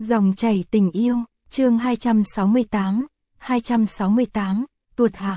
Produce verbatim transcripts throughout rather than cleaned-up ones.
Dòng chảy tình yêu, chương hai trăm sáu mươi tám, hai trăm sáu mươi tám, tuột hạng.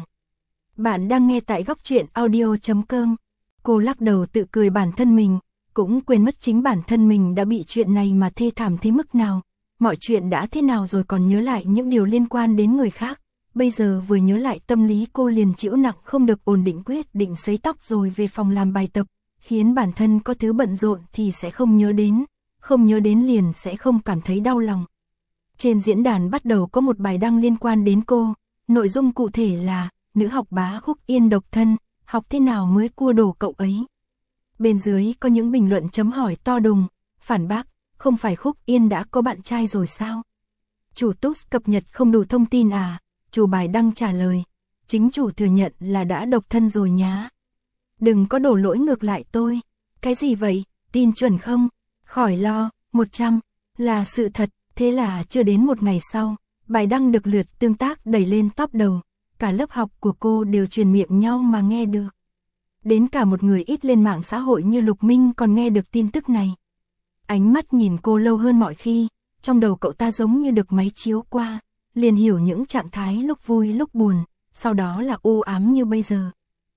Bạn đang nghe tại góc truyện audio chấm com. Cô lắc đầu tự cười bản thân mình, cũng quên mất chính bản thân mình đã bị chuyện này mà thê thảm thế mức nào. Mọi chuyện đã thế nào rồi còn nhớ lại những điều liên quan đến người khác. Bây giờ vừa nhớ lại tâm lý cô liền chịu nặng không được ổn định, quyết định sấy tóc rồi về phòng làm bài tập, khiến bản thân có thứ bận rộn thì sẽ không nhớ đến, không nhớ đến liền sẽ không cảm thấy đau lòng. Trên diễn đàn bắt đầu có một bài đăng liên quan đến cô, nội dung cụ thể là nữ học bá Khúc Yên độc thân, học thế nào mới cua đổ cậu ấy. Bên dưới có những bình luận chấm hỏi to đùng, phản bác, không phải Khúc Yên đã có bạn trai rồi sao? Chủ túc cập nhật không đủ thông tin à? Chủ bài đăng trả lời, chính chủ thừa nhận là đã độc thân rồi nhá. Đừng có đổ lỗi ngược lại tôi. Cái gì vậy, tin chuẩn không? Khỏi lo, một trăm, là sự thật. Thế là chưa đến một ngày sau, bài đăng được lượt tương tác đẩy lên top đầu. Cả lớp học của cô đều truyền miệng nhau mà nghe được. Đến cả một người ít lên mạng xã hội như Lục Minh còn nghe được tin tức này. Ánh mắt nhìn cô lâu hơn mọi khi, trong đầu cậu ta giống như được máy chiếu qua, liền hiểu những trạng thái lúc vui lúc buồn, sau đó là u ám như bây giờ.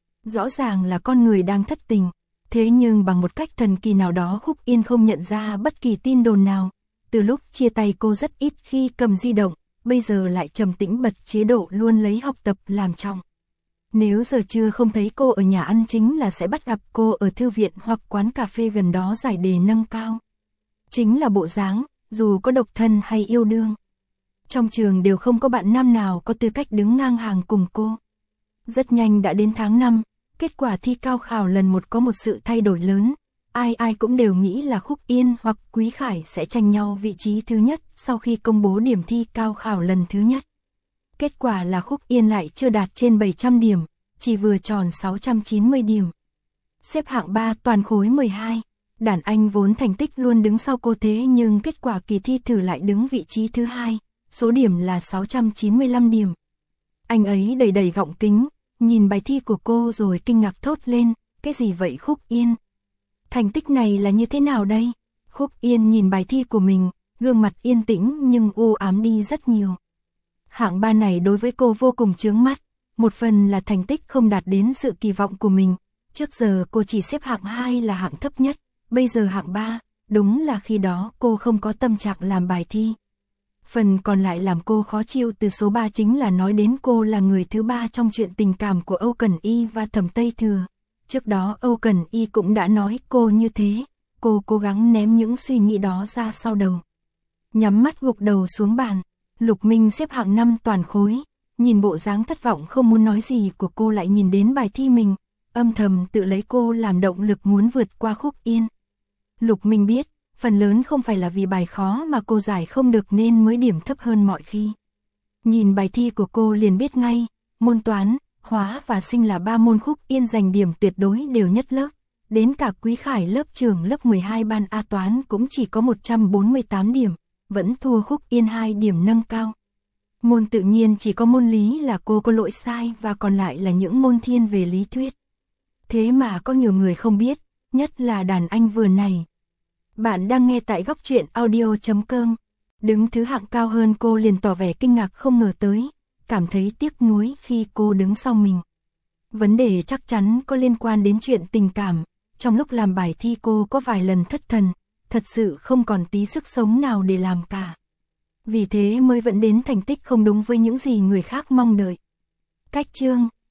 Rõ ràng là con người đang thất tình, thế nhưng bằng một cách thần kỳ nào đó Khúc Yên không nhận ra bất kỳ tin đồn nào. Từ lúc chia tay cô rất ít khi cầm di động, bây giờ lại trầm tĩnh bật chế độ luôn lấy học tập làm trọng. Nếu giờ trưa không thấy cô ở nhà ăn chính là sẽ bắt gặp cô ở thư viện hoặc quán cà phê gần đó giải đề nâng cao. Chính là bộ dáng, dù có độc thân hay yêu đương. Trong trường đều không có bạn nam nào có tư cách đứng ngang hàng cùng cô. Rất nhanh đã đến tháng năm, kết quả thi cao khảo lần một có một sự thay đổi lớn. Ai ai cũng đều nghĩ là Khúc Yên hoặc Quý Khải sẽ tranh nhau vị trí thứ nhất sau khi công bố điểm thi cao khảo lần thứ nhất. Kết quả là Khúc Yên lại chưa đạt trên bảy trăm điểm, chỉ vừa tròn sáu trăm chín mươi điểm. Xếp hạng ba toàn khối mười hai, đàn anh vốn thành tích luôn đứng sau cô thế nhưng kết quả kỳ thi thử lại đứng vị trí thứ hai, số điểm là sáu trăm chín mươi lăm điểm. Anh ấy đầy đầy gọng kính, nhìn bài thi của cô rồi kinh ngạc thốt lên, cái gì vậy Khúc Yên? Thành tích này là như thế nào đây? Khúc Yên nhìn bài thi của mình, gương mặt yên tĩnh nhưng u ám đi rất nhiều. Hạng ba này đối với cô vô cùng chướng mắt, một phần là thành tích không đạt đến sự kỳ vọng của mình. Trước giờ cô chỉ xếp hạng hai là hạng thấp nhất, bây giờ hạng ba, đúng là khi đó cô không có tâm trạng làm bài thi. Phần còn lại làm cô khó chịu từ số ba chính là nói đến cô là người thứ ba trong chuyện tình cảm của Âu Cẩn Y và Thẩm Tây Thừa. Trước đó Âu Cẩn Y cũng đã nói cô như thế, cô cố gắng ném những suy nghĩ đó ra sau đầu. Nhắm mắt gục đầu xuống bàn, Lục Minh xếp hạng năm toàn khối, nhìn bộ dáng thất vọng không muốn nói gì của cô lại nhìn đến bài thi mình, âm thầm tự lấy cô làm động lực muốn vượt qua Khúc Yên. Lục Minh biết, phần lớn không phải là vì bài khó mà cô giải không được nên mới điểm thấp hơn mọi khi. Nhìn bài thi của cô liền biết ngay, môn toán, hóa và sinh là ba môn Khúc Yên giành điểm tuyệt đối đều nhất lớp. Đến cả Quý Khải lớp trưởng lớp mười hai ban A toán cũng chỉ có một trăm bốn mươi tám điểm, vẫn thua Khúc Yên hai điểm nâng cao. Môn tự nhiên chỉ có môn lý là cô có lỗi sai và còn lại là những môn thiên về lý thuyết. Thế mà có nhiều người không biết, nhất là đàn anh vừa này. Bạn đang nghe tại góc truyện audio chấm com. Đứng thứ hạng cao hơn cô liền tỏ vẻ kinh ngạc không ngờ tới, cảm thấy tiếc nuối khi cô đứng sau mình. Vấn đề chắc chắn có liên quan đến chuyện tình cảm, trong lúc làm bài thi cô có vài lần thất thần, thật sự không còn tí sức sống nào để làm cả. Vì thế mới vẫn đến thành tích không đúng với những gì người khác mong đợi. Cách chương,